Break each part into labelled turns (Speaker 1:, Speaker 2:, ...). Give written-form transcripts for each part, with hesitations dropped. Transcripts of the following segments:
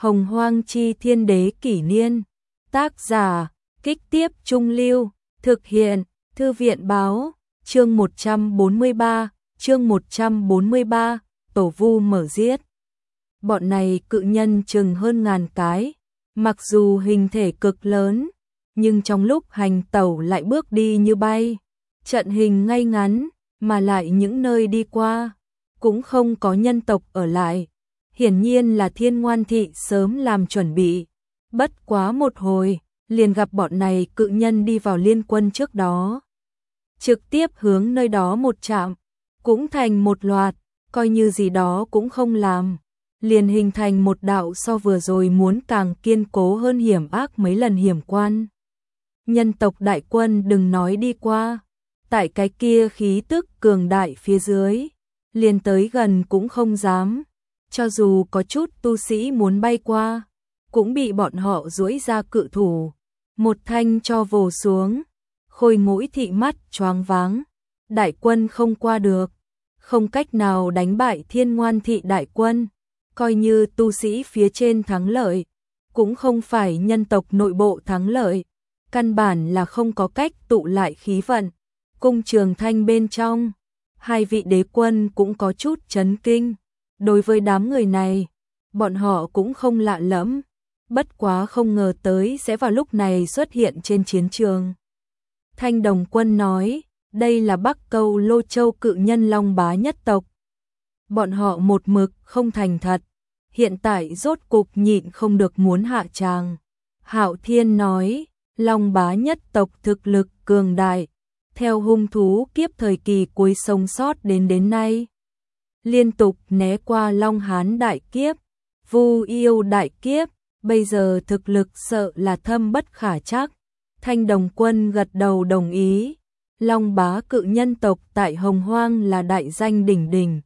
Speaker 1: Hồng Hoang Chi Thiên Đế Kỷ Niên. Tác giả, Kích Tiếp Trung Lưu. Thực hiện, Thư viện Báo. Chương 143, Tổ Vu mở giết. Bọn này cự nhân chừng hơn ngàn cái, mặc dù hình thể cực lớn, nhưng trong lúc hành tẩu lại bước đi như bay, trận hình ngay ngắn, mà lại những nơi đi qua cũng không có nhân tộc ở lại. Hiển nhiên là Thiên Ngoan Thị sớm làm chuẩn bị. Bất quá một hồi, liền gặp bọn này cự nhân đi vào liên quân trước đó. Trực tiếp hướng nơi đó một chạm, cũng thành một loạt, coi như gì đó cũng không làm. Liền hình thành một đạo so vừa rồi muốn càng kiên cố hơn hiểm ác mấy lần hiểm quan. Nhân tộc đại quân đừng nói đi qua, tại cái kia khí tức cường đại phía dưới, liền tới gần cũng không dám. Cho dù có chút tu sĩ muốn bay qua, cũng bị bọn họ duỗi ra cự thủ, một thanh cho vồ xuống. Khôi Ngũi Thị mắt choáng váng, đại quân không qua được, không cách nào đánh bại Thiên Ngoan Thị đại quân, coi như tu sĩ phía trên thắng lợi, cũng không phải nhân tộc nội bộ thắng lợi, căn bản là không có cách tụ lại khí vận. Cung Trường Thanh bên trong, hai vị đế quân cũng có chút chấn kinh. Đối với đám người này, bọn họ cũng không lạ lẫm, bất quá không ngờ tới sẽ vào lúc này xuất hiện trên chiến trường. Thanh Đồng Quân nói, đây là Bắc Câu Lô Châu cự nhân Long Bá nhất tộc. Bọn họ một mực không thành thật, hiện tại rốt cục nhịn không được muốn hạ tràng. Hạo Thiên nói, Long Bá nhất tộc thực lực cường đại, theo hung thú kiếp thời kỳ cuối sống sót đến nay. Liên tục né qua Long Hán đại kiếp, Vu Yêu đại kiếp, bây giờ thực lực sợ là thâm bất khả trắc. Thanh Đồng Quân gật đầu đồng ý. Long Bá cự nhân tộc tại Hồng Hoang là đại danh đỉnh đỉnh.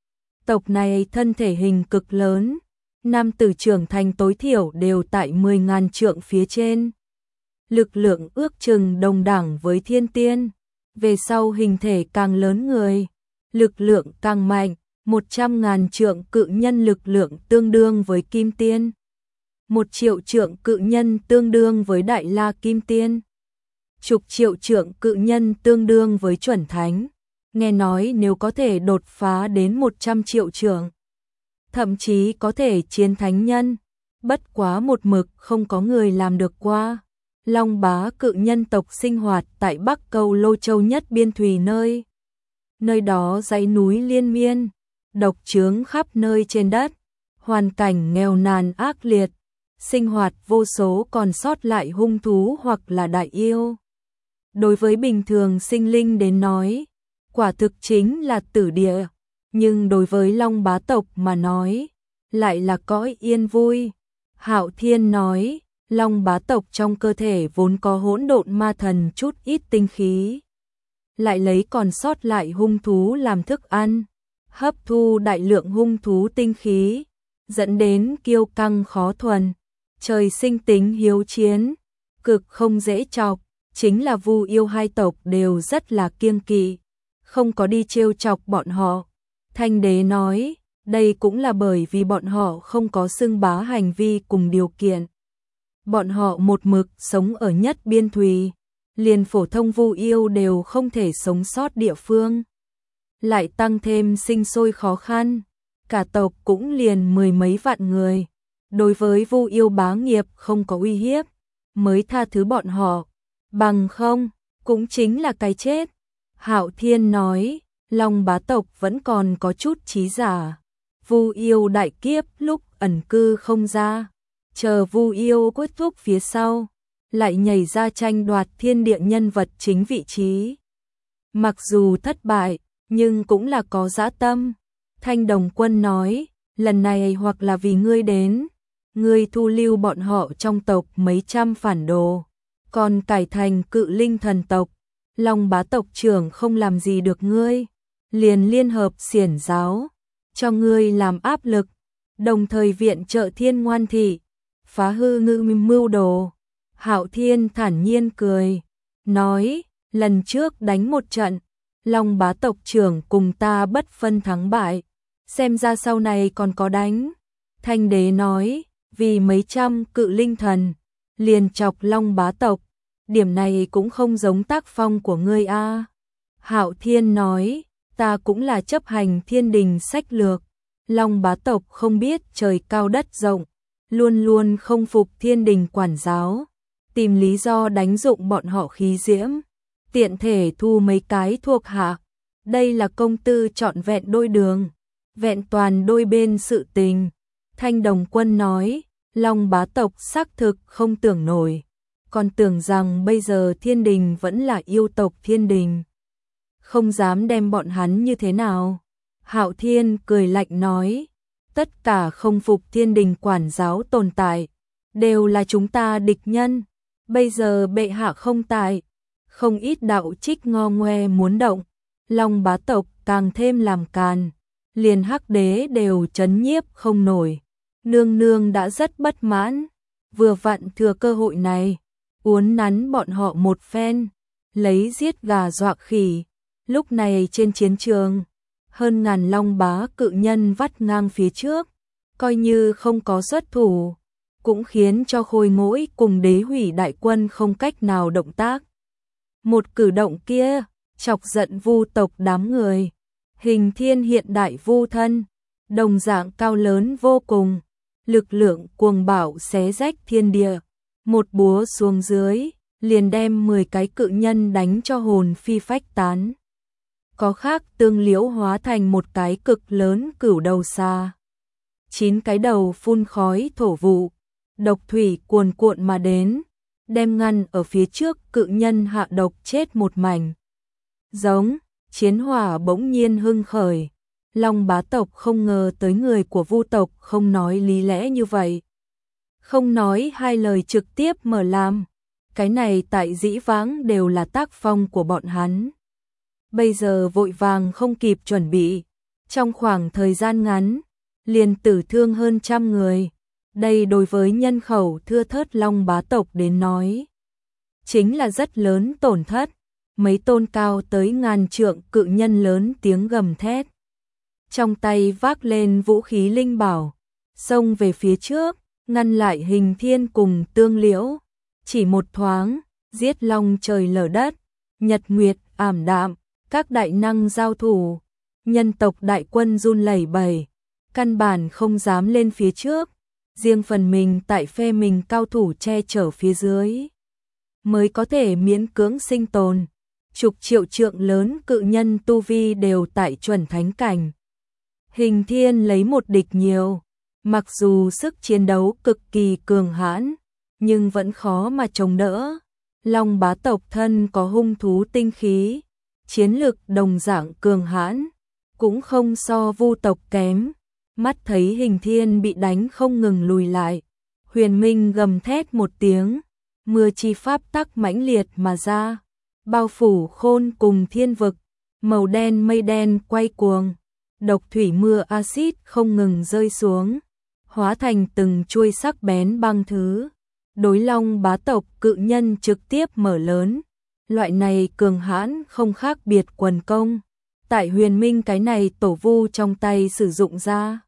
Speaker 1: Tộc này thân thể hình cực lớn, nam tử trưởng thành tối thiểu đều tại 10.000 trượng phía trên. Lực lượng ước chừng đồng đẳng với thiên tiên, về sau hình thể càng lớn người, lực lượng càng mạnh, 100.000 trượng cự nhân lực lượng tương đương với kim tiên. 1 triệu trượng cự nhân tương đương với đại la kim tiên. Chục triệu trượng cự nhân tương đương với chuẩn thánh. Nghe nói nếu có thể đột phá đến 100 triệu trượng, thậm chí có thể chiến thánh nhân, bất quá một mực không có người làm được qua. Long Bá cự nhân tộc sinh hoạt tại Bắc Câu Lô Châu nhất biên thùy nơi. Nơi đó dãy núi liên miên, độc chướng khắp nơi trên đất, hoàn cảnh nghèo nàn ác liệt, sinh hoạt vô số còn sót lại hung thú hoặc là đại yêu. Đối với bình thường sinh linh đến nói, quả thực chính là tử địa, nhưng đối với Long Bá tộc mà nói, lại là cõi yên vui. Hạo Thiên nói, Long Bá tộc trong cơ thể vốn có hỗn độn ma thần chút ít tinh khí, lại lấy còn sót lại hung thú làm thức ăn, hấp thu đại lượng hung thú tinh khí, dẫn đến kiêu căng khó thuần, trời sinh tính hiếu chiến, cực không dễ chọc. Chính là Vu Yêu hai tộc đều rất là kiêng kỵ, không có đi trêu chọc bọn họ. Thanh Đế nói, đây cũng là bởi vì bọn họ không có xưng bá hành vi cùng điều kiện. Bọn họ một mực sống ở nhất biên thùy, liền phổ thông Vu Yêu đều không thể sống sót địa phương. Lại tăng thêm sinh sôi khó khăn, cả tộc cũng liền 10 mấy vạn người. Đối với Vu Yêu bá nghiệp không có uy hiếp, mới tha thứ bọn họ. Bằng không, cũng chính là cái chết. Hạo Thiên nói, Long Bá tộc vẫn còn có chút trí giả. Vu Yêu đại kiếp lúc ẩn cư không ra, chờ Vu Yêu kết thúc phía sau, lại nhảy ra tranh đoạt thiên địa nhân vật chính vị trí. Mặc dù thất bại, nhưng cũng là có dã tâm. Thanh Đồng Quân nói, lần này hoặc là vì ngươi đến, ngươi thu lưu bọn họ trong tộc mấy trăm phản đồ, còn cải thành cự linh thần tộc, Long Bá tộc trưởng không làm gì được ngươi, liền liên hợp xiển giáo, cho ngươi làm áp lực, đồng thời viện trợ Thiên Ngoan Thị, phá hư ngư mưu đồ. Hạo Thiên thản nhiên cười, nói, lần trước đánh một trận, Long Bá tộc trưởng cùng ta bất phân thắng bại, xem ra sau này còn có đánh. Thanh Đế nói, vì mấy trăm cự linh thần, liền chọc Long bá tộc, điểm này cũng không giống tác phong của ngươi a. Hạo Thiên nói, ta cũng là chấp hành thiên đình sách lược, Long bá tộc không biết trời cao đất rộng, luôn luôn không phục thiên đình quản giáo, tìm lý do đánh dụng bọn họ khí diễm, tiện thể thu mấy cái thuộc hạ. Đây là công tư trọn vẹn đôi đường, vẹn toàn đôi bên sự tình. Thanh Đồng Quân nói, Long bá tộc xác thực không tưởng nổi, còn tưởng rằng bây giờ thiên đình vẫn là yêu tộc thiên đình, không dám đem bọn hắn như thế nào. Hạo Thiên cười lạnh nói, tất cả không phục thiên đình quản giáo tồn tại, đều là chúng ta địch nhân, bây giờ bệ hạ không tại, không ít đạo trích ngo ngoe muốn động, Long bá tộc càng thêm làm càn, liền Hắc Đế đều trấn nhiếp không nổi. Nương nương đã rất bất mãn, vừa vặn thừa cơ hội này, uốn nắn bọn họ một phen, lấy giết gà dọa khỉ. Lúc này trên chiến trường, hơn ngàn Long bá cự nhân vắt ngang phía trước, coi như không có xuất thủ, cũng khiến cho Khôi Ngỗi cùng Đế Hủy đại quân không cách nào động tác. Một cử động kia, chọc giận Vu tộc đám người. Hình Thiên hiện đại vu thân, đồng dạng cao lớn vô cùng, lực lượng cuồng bạo xé rách thiên địa, một búa xuống dưới, liền đem 10 cái cự nhân đánh cho hồn phi phách tán. Có khác Tương Liễu hóa thành một cái cực lớn cửu đầu xa. 9 cái đầu phun khói thổ vụ, độc thủy cuồn cuộn mà đến, đem ngăn ở phía trước cự nhân hạ độc chết một mảnh. Giống, chiến hỏa bỗng nhiên hưng khởi. Long bá tộc không ngờ tới người của Vu tộc không nói lý lẽ như vậy. Không nói hai lời trực tiếp mở làm. Cái này tại dĩ vãng đều là tác phong của bọn hắn. Bây giờ vội vàng không kịp chuẩn bị. Trong khoảng thời gian ngắn, liền tử thương hơn 100 người. Đây đối với nhân khẩu thưa thớt Long bá tộc đến nói, chính là rất lớn tổn thất. Mấy tôn cao tới ngàn trượng cự nhân lớn tiếng gầm thét, trong tay vác lên vũ khí linh bảo, xông về phía trước, ngăn lại Hình Thiên cùng Tương Liễu. Chỉ một thoáng, giết long trời lở đất, nhật nguyệt ảm đạm, các đại năng giao thủ, nhân tộc đại quân run lẩy bẩy, căn bản không dám lên phía trước, riêng phần mình tại phe mình cao thủ che chở phía dưới, mới có thể miễn cưỡng sinh tồn. Chục triệu trượng lớn cự nhân tu vi đều tại chuẩn thánh cảnh. Hình Thiên lấy một địch nhiều, mặc dù sức chiến đấu cực kỳ cường hãn, nhưng vẫn khó mà chống đỡ. Long bá tộc thân có hung thú tinh khí, chiến lực đồng dạng cường hãn, cũng không so Vu tộc kém. Mắt thấy Hình Thiên bị đánh không ngừng lùi lại, Huyền Minh gầm thét một tiếng, mưa chi pháp tắc mãnh liệt mà ra, bao phủ khôn cùng thiên vực, màu đen mây đen quay cuồng, độc thủy mưa axit không ngừng rơi xuống, hóa thành từng chuôi sắc bén băng thứ. Đối Long bá tộc cự nhân trực tiếp mở lớn, loại này cường hãn không khác biệt quần công. Tại Huyền Minh cái này tổ vu trong tay sử dụng ra,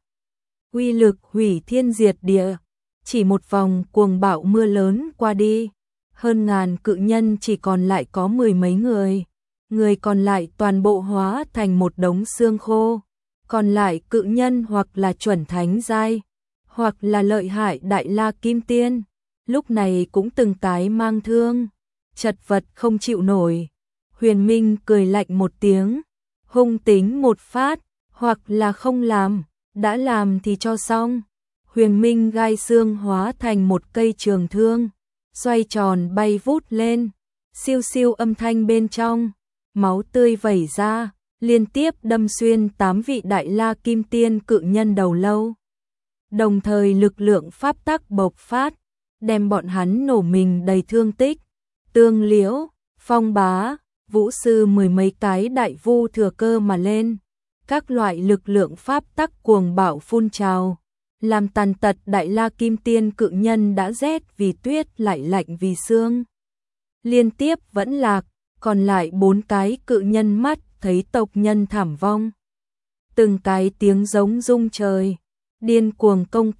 Speaker 1: uy lực hủy thiên diệt địa. Chỉ một vòng cuồng bạo mưa lớn qua đi, hơn ngàn cự nhân chỉ còn lại có 10 mấy người, người còn lại toàn bộ hóa thành một đống xương khô. Còn lại cự nhân hoặc là chuẩn thánh giai, hoặc là lợi hại đại la kim tiên, lúc này cũng từng cái mang thương, chật vật không chịu nổi. Huyền Minh cười lạnh một tiếng, hung tính một phát, hoặc là không làm, đã làm thì cho xong. Huyền Minh gai xương hóa thành một cây trường thương, xoay tròn bay vút lên, siêu siêu âm thanh bên trong, máu tươi vẩy ra, liên tiếp đâm xuyên 8 vị đại la kim tiên cự nhân đầu lâu. Đồng thời lực lượng pháp tắc bộc phát, đem bọn hắn nổ mình đầy thương tích. Tương Liễu, Phong Bá, Vũ Sư 10 mấy cái đại vu thừa cơ mà lên, các loại lực lượng pháp tắc cuồng bạo phun trào, làm tàn tật đại la kim tiên cự nhân đã rét vì tuyết lại lạnh vì xương. Liên tiếp vẫn lạc, còn lại 4 cái cự nhân mắt thấy tộc nhân thảm vong. Từng cái tiếng giống rung trời, điên cuồng công kích,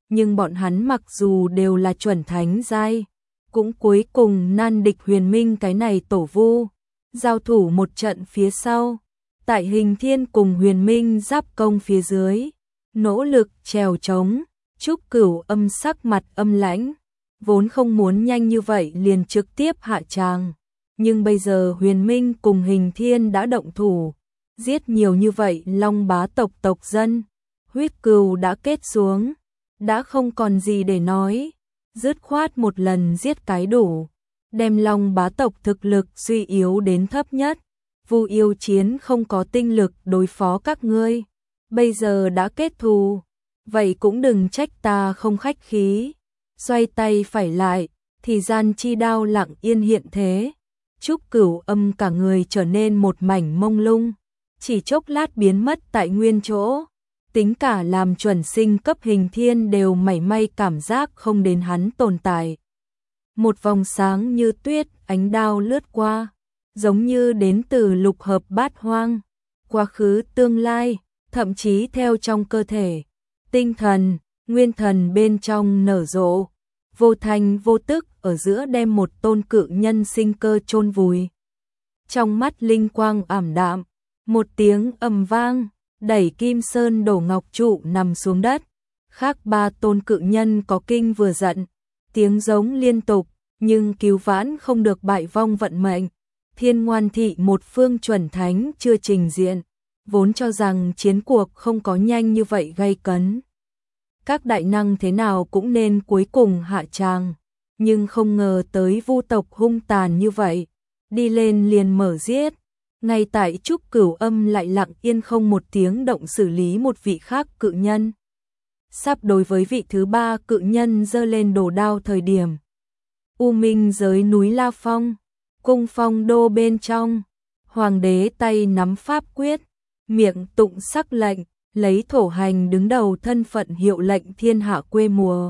Speaker 1: nhưng bọn hắn mặc dù đều là chuẩn thánh giai, cũng cuối cùng nan địch Huyền Minh cái này tổ vu, giao thủ một trận phía sau, tại Hình Thiên cùng Huyền Minh giáp công phía dưới, nỗ lực trèo trống, Trúc Cửu Âm sắc mặt âm lãnh, vốn không muốn nhanh như vậy liền trực tiếp hạ tràng, nhưng bây giờ Huyền Minh cùng Hình Thiên đã động thủ, giết nhiều như vậy Long bá tộc tộc dân, huyết cừu đã kết xuống, đã không còn gì để nói, dứt khoát một lần giết cái đủ, đem Long bá tộc thực lực suy yếu đến thấp nhất. Vu yêu chiến không có tinh lực đối phó các ngươi, bây giờ đã kết thù, vậy cũng đừng trách ta không khách khí. Xoay tay phải lại, thì gian chi đao lặng yên hiện thế. Trúc Cửu Âm cả người trở nên một mảnh mông lung, chỉ chốc lát biến mất tại nguyên chỗ. Tính cả làm chuẩn sinh cấp Hình Thiên đều mảy may cảm giác không đến hắn tồn tại. Một vòng sáng như tuyết, ánh đao lướt qua, giống như đến từ lục hợp bát hoang, quá khứ tương lai, thậm chí theo trong cơ thể, tinh thần, nguyên thần bên trong nở rộ, vô thành vô tức ở giữa đem một tôn cự nhân sinh cơ chôn vùi. Trong mắt linh quang ảm đạm, một tiếng ầm vang, đẩy Kim Sơn đổ ngọc trụ nằm xuống đất. Khác ba tôn cự nhân có kinh vừa giận, tiếng giống liên tục, nhưng cứu vãn không được bại vong vận mệnh. Thiên Ngoan thị một phương chuẩn thánh chưa trình diện, vốn cho rằng chiến cuộc không có nhanh như vậy gay cấn. Các đại năng thế nào cũng nên cuối cùng hạ tràng, nhưng không ngờ tới Vu tộc hung tàn như vậy, đi lên liền mở giết. Ngay tại Trúc Cửu Âm lại lặng yên không một tiếng động xử lý một vị khác cự nhân. Sắp đối với vị thứ ba cự nhân giơ lên đồ đao thời điểm. U Minh giới núi La Phong, cung phong đô bên trong, hoàng đế tay nắm pháp quyết, miệng tụng sắc lệnh, lấy thổ hành đứng đầu thân phận hiệu lệnh thiên hạ quê mùa.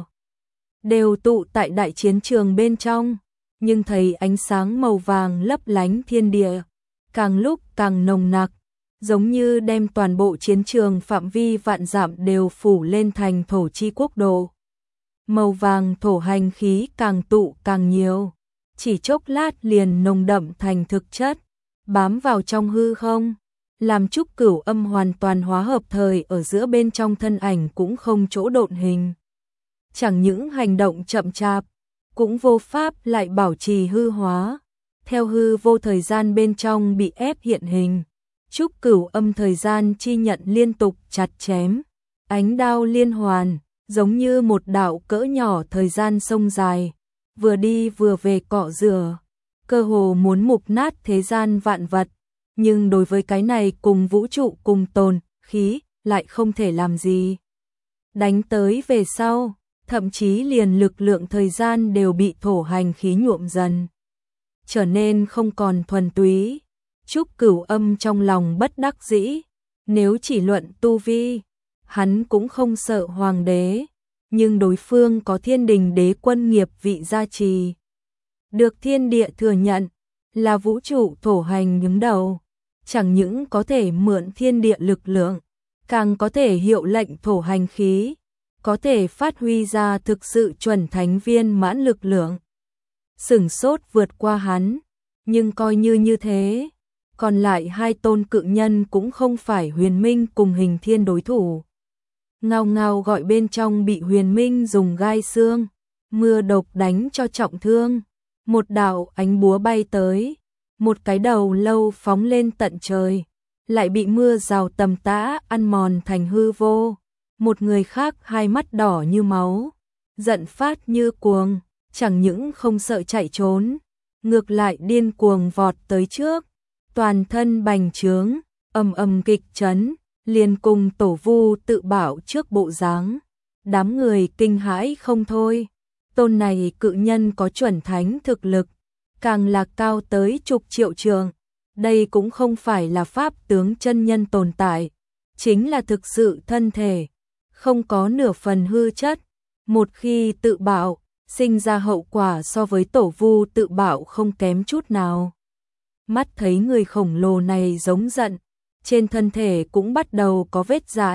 Speaker 1: Đều tụ tại đại chiến trường bên trong, nhưng thấy ánh sáng màu vàng lấp lánh thiên địa, càng lúc càng nồng nặc, giống như đem toàn bộ chiến trường phạm vi vạn dặm đều phủ lên thành thổ chi quốc độ. Màu vàng thổ hành khí càng tụ càng nhiều, chỉ chốc lát liền nồng đậm thành thực chất, bám vào trong hư không, làm Trúc Cửu Âm hoàn toàn hóa hợp thời ở giữa bên trong thân ảnh cũng không chỗ độn hình. Chẳng những hành động chậm chạp, cũng vô pháp lại bảo trì hư hóa, theo hư vô thời gian bên trong bị ép hiện hình. Trúc Cửu Âm thời gian chi nhận liên tục chặt chém, ánh đao liên hoàn, giống như một đạo cỡ nhỏ thời gian sông dài, vừa đi vừa về cọ rửa, cơ hồ muốn mục nát thế gian vạn vật, nhưng đối với cái này cùng vũ trụ cùng tồn, khí, lại không thể làm gì. Đánh tới về sau, thậm chí liền lực lượng thời gian đều bị thổ hành khí nhuộm dần, trở nên không còn thuần túy. Trúc Cửu Âm trong lòng bất đắc dĩ, nếu chỉ luận tu vi, hắn cũng không sợ hoàng đế, nhưng đối phương có thiên đình đế quân nghiệp vị gia trì, được thiên địa thừa nhận, là vũ trụ thổ hành đứng đầu, chẳng những có thể mượn thiên địa lực lượng, càng có thể hiệu lệnh thổ hành khí, có thể phát huy ra thực sự chuẩn thánh viên mãn lực lượng. Sửng sốt vượt qua hắn, nhưng coi như thế, còn lại hai tôn cự nhân cũng không phải Huyền Minh cùng Hình Thiên đối thủ. Ngao ngao gọi bên trong bị Huyền Minh dùng gai xương, mưa độc đánh cho trọng thương, một đạo ánh búa bay tới, một cái đầu lâu phóng lên tận trời, lại bị mưa rào tầm tã ăn mòn thành hư vô. Một người khác hai mắt đỏ như máu, giận phát như cuồng, chẳng những không sợ chạy trốn, ngược lại điên cuồng vọt tới trước, toàn thân bành trướng, ầm ầm kịch chấn, liền cùng tổ vu tự bảo trước bộ dáng. Đám người kinh hãi không thôi, tôn này cự nhân có chuẩn thánh thực lực, càng là cao tới chục triệu trường, đây cũng không phải là pháp tướng chân nhân tồn tại, chính là thực sự thân thể, không có nửa phần hư chất, một khi tự bạo, sinh ra hậu quả so với tổ vu tự bạo không kém chút nào. Mắt thấy người khổng lồ này giống giận, trên thân thể cũng bắt đầu có vết rạn,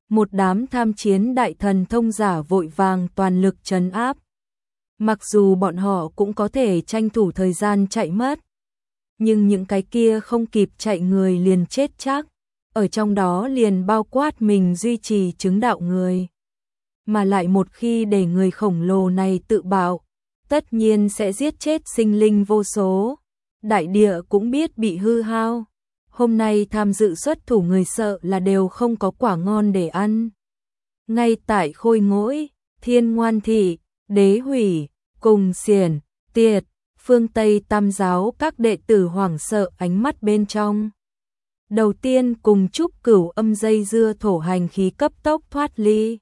Speaker 1: một đám tham chiến đại thần thông giả vội vàng toàn lực trấn áp. Mặc dù bọn họ cũng có thể tranh thủ thời gian chạy mất, nhưng những cái kia không kịp chạy người liền chết chắc, ở trong đó liền bao quát mình duy trì chứng đạo người. Mà lại một khi để người khổng lồ này tự bạo, tất nhiên sẽ giết chết sinh linh vô số, đại địa cũng biết bị hư hao. Hôm nay tham dự xuất thủ người sợ là đều không có quả ngon để ăn. Ngay tại Khôi Ngỗi, Thiên Ngoan Thị, Đế Hủy, cùng Xiển, Tiệt, phương Tây Tam giáo các đệ tử hoảng sợ ánh mắt bên trong. Đầu tiên cùng Trúc Cửu Âm dây dưa thổ hành khí cấp tốc thoát ly,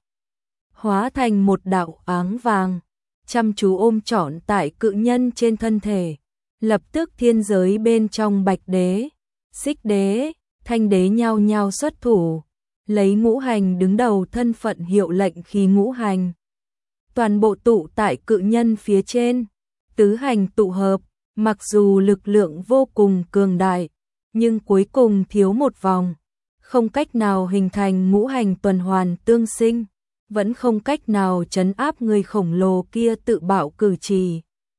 Speaker 1: hóa thành một đạo áng vàng, chăm chú ôm trọn tại cự nhân trên thân thể. Lập tức thiên giới bên trong Bạch Đế, Xích Đế, Thanh Đế nhao nhao xuất thủ, lấy ngũ hành đứng đầu thân phận hiệu lệnh khí ngũ hành. Toàn bộ tụ tại cự nhân phía trên, tứ hành tụ hợp, mặc dù lực lượng vô cùng cường đại, nhưng cuối cùng thiếu một vòng, không cách nào hình thành ngũ hành tuần hoàn tương sinh, vẫn không cách nào trấn áp người khổng lồ kia tự bạo cử trì.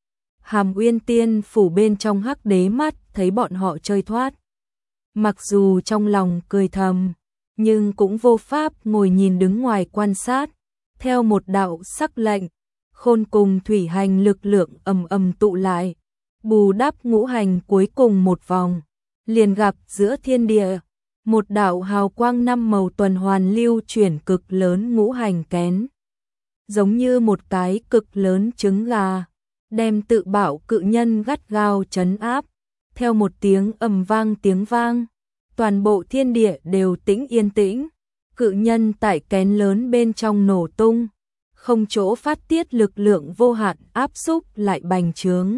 Speaker 1: Hàm Uyên Tiên phủ bên trong Hắc Đế mắt thấy bọn họ chơi thoát, mặc dù trong lòng cười thầm, nhưng cũng vô pháp ngồi nhìn đứng ngoài quan sát. Theo một đạo sắc lệnh, khôn cùng thủy hành lực lượng ầm ầm tụ lại, bù đắp ngũ hành cuối cùng một vòng, liền gặp giữa thiên địa một đạo hào quang năm màu tuần hoàn lưu chuyển cực lớn ngũ hành kén, giống như một cái cực lớn trứng gà, đem tự bạo cự nhân gắt gao trấn áp. Theo một tiếng ầm vang tiếng vang, toàn bộ thiên địa đều tĩnh yên tĩnh, cự nhân tại kén lớn bên trong nổ tung, không chỗ phát tiết lực lượng vô hạn áp xúc lại bành trướng,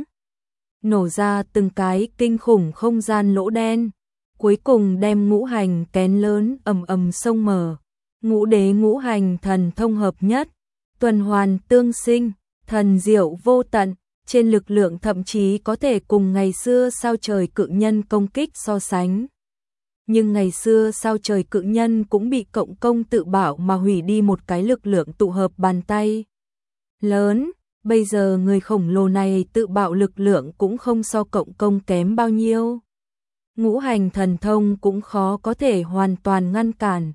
Speaker 1: nổ ra từng cái kinh khủng không gian lỗ đen, cuối cùng đem ngũ hành kén lớn ầm ầm xông mở. Ngũ đế ngũ hành thần thông hợp nhất, tuần hoàn tương sinh, thần diệu vô tận, trên lực lượng thậm chí có thể cùng ngày xưa sao trời cự nhân công kích so sánh. Nhưng ngày xưa sao trời cự nhân cũng bị cộng công tự bạo mà hủy đi một cái lực lượng tụ hợp bàn tay lớn, bây giờ người khổng lồ này tự bạo lực lượng cũng không so cộng công kém bao nhiêu. Ngũ hành thần thông cũng khó có thể hoàn toàn ngăn cản.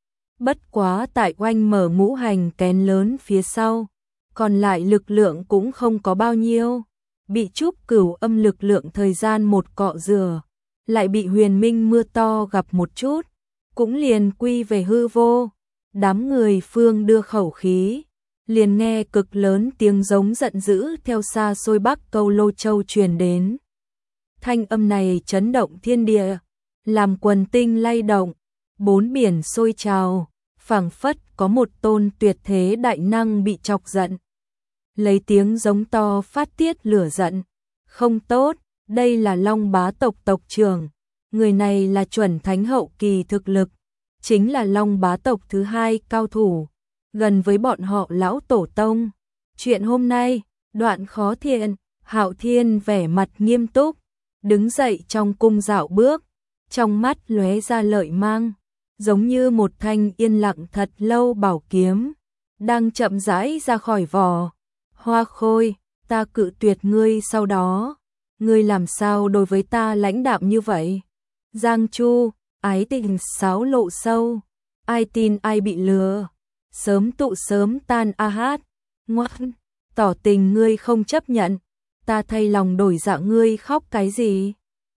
Speaker 1: Bất quá tại oanh mở ngũ hành kén lớn phía sau, còn lại lực lượng cũng không có bao nhiêu, bị Trúc Cửu Âm lực lượng thời gian một cọ rửa, lại bị huyền minh mưa to gặp một chút, cũng liền quy về hư vô. Đám người phương đưa khẩu khí, liền nghe cực lớn tiếng giống giận dữ theo xa xôi Bắc Câu Lô Châu truyền đến. Thanh âm này chấn động thiên địa, làm quần tinh lay động, bốn biển sôi trào, phảng phất có một tôn tuyệt thế đại năng bị chọc giận. Lấy tiếng giống to phát tiết lửa giận. Không tốt, đây là Long Bá tộc tộc trưởng, người này là chuẩn thánh hậu kỳ thực lực, chính là Long Bá tộc thứ hai cao thủ, gần với bọn họ lão tổ tông. Chuyện hôm nay, đoạn khó thiện, Hạo Thiên vẻ mặt nghiêm túc, đứng dậy trong cung dạo bước, trong mắt lóe ra lợi mang, giống như một thanh yên lặng thật lâu bảo kiếm, đang chậm rãi ra khỏi vỏ. Hoa Khôi, ta cự tuyệt ngươi sau đó, ngươi làm sao đối với ta lãnh đạm như vậy? Giang Chu, ái tình sáo lộ sâu, ai tin ai bị lừa, sớm tụ sớm tan a hát, ngoan, tỏ tình ngươi không chấp nhận, ta thay lòng đổi dạ ngươi khóc cái gì?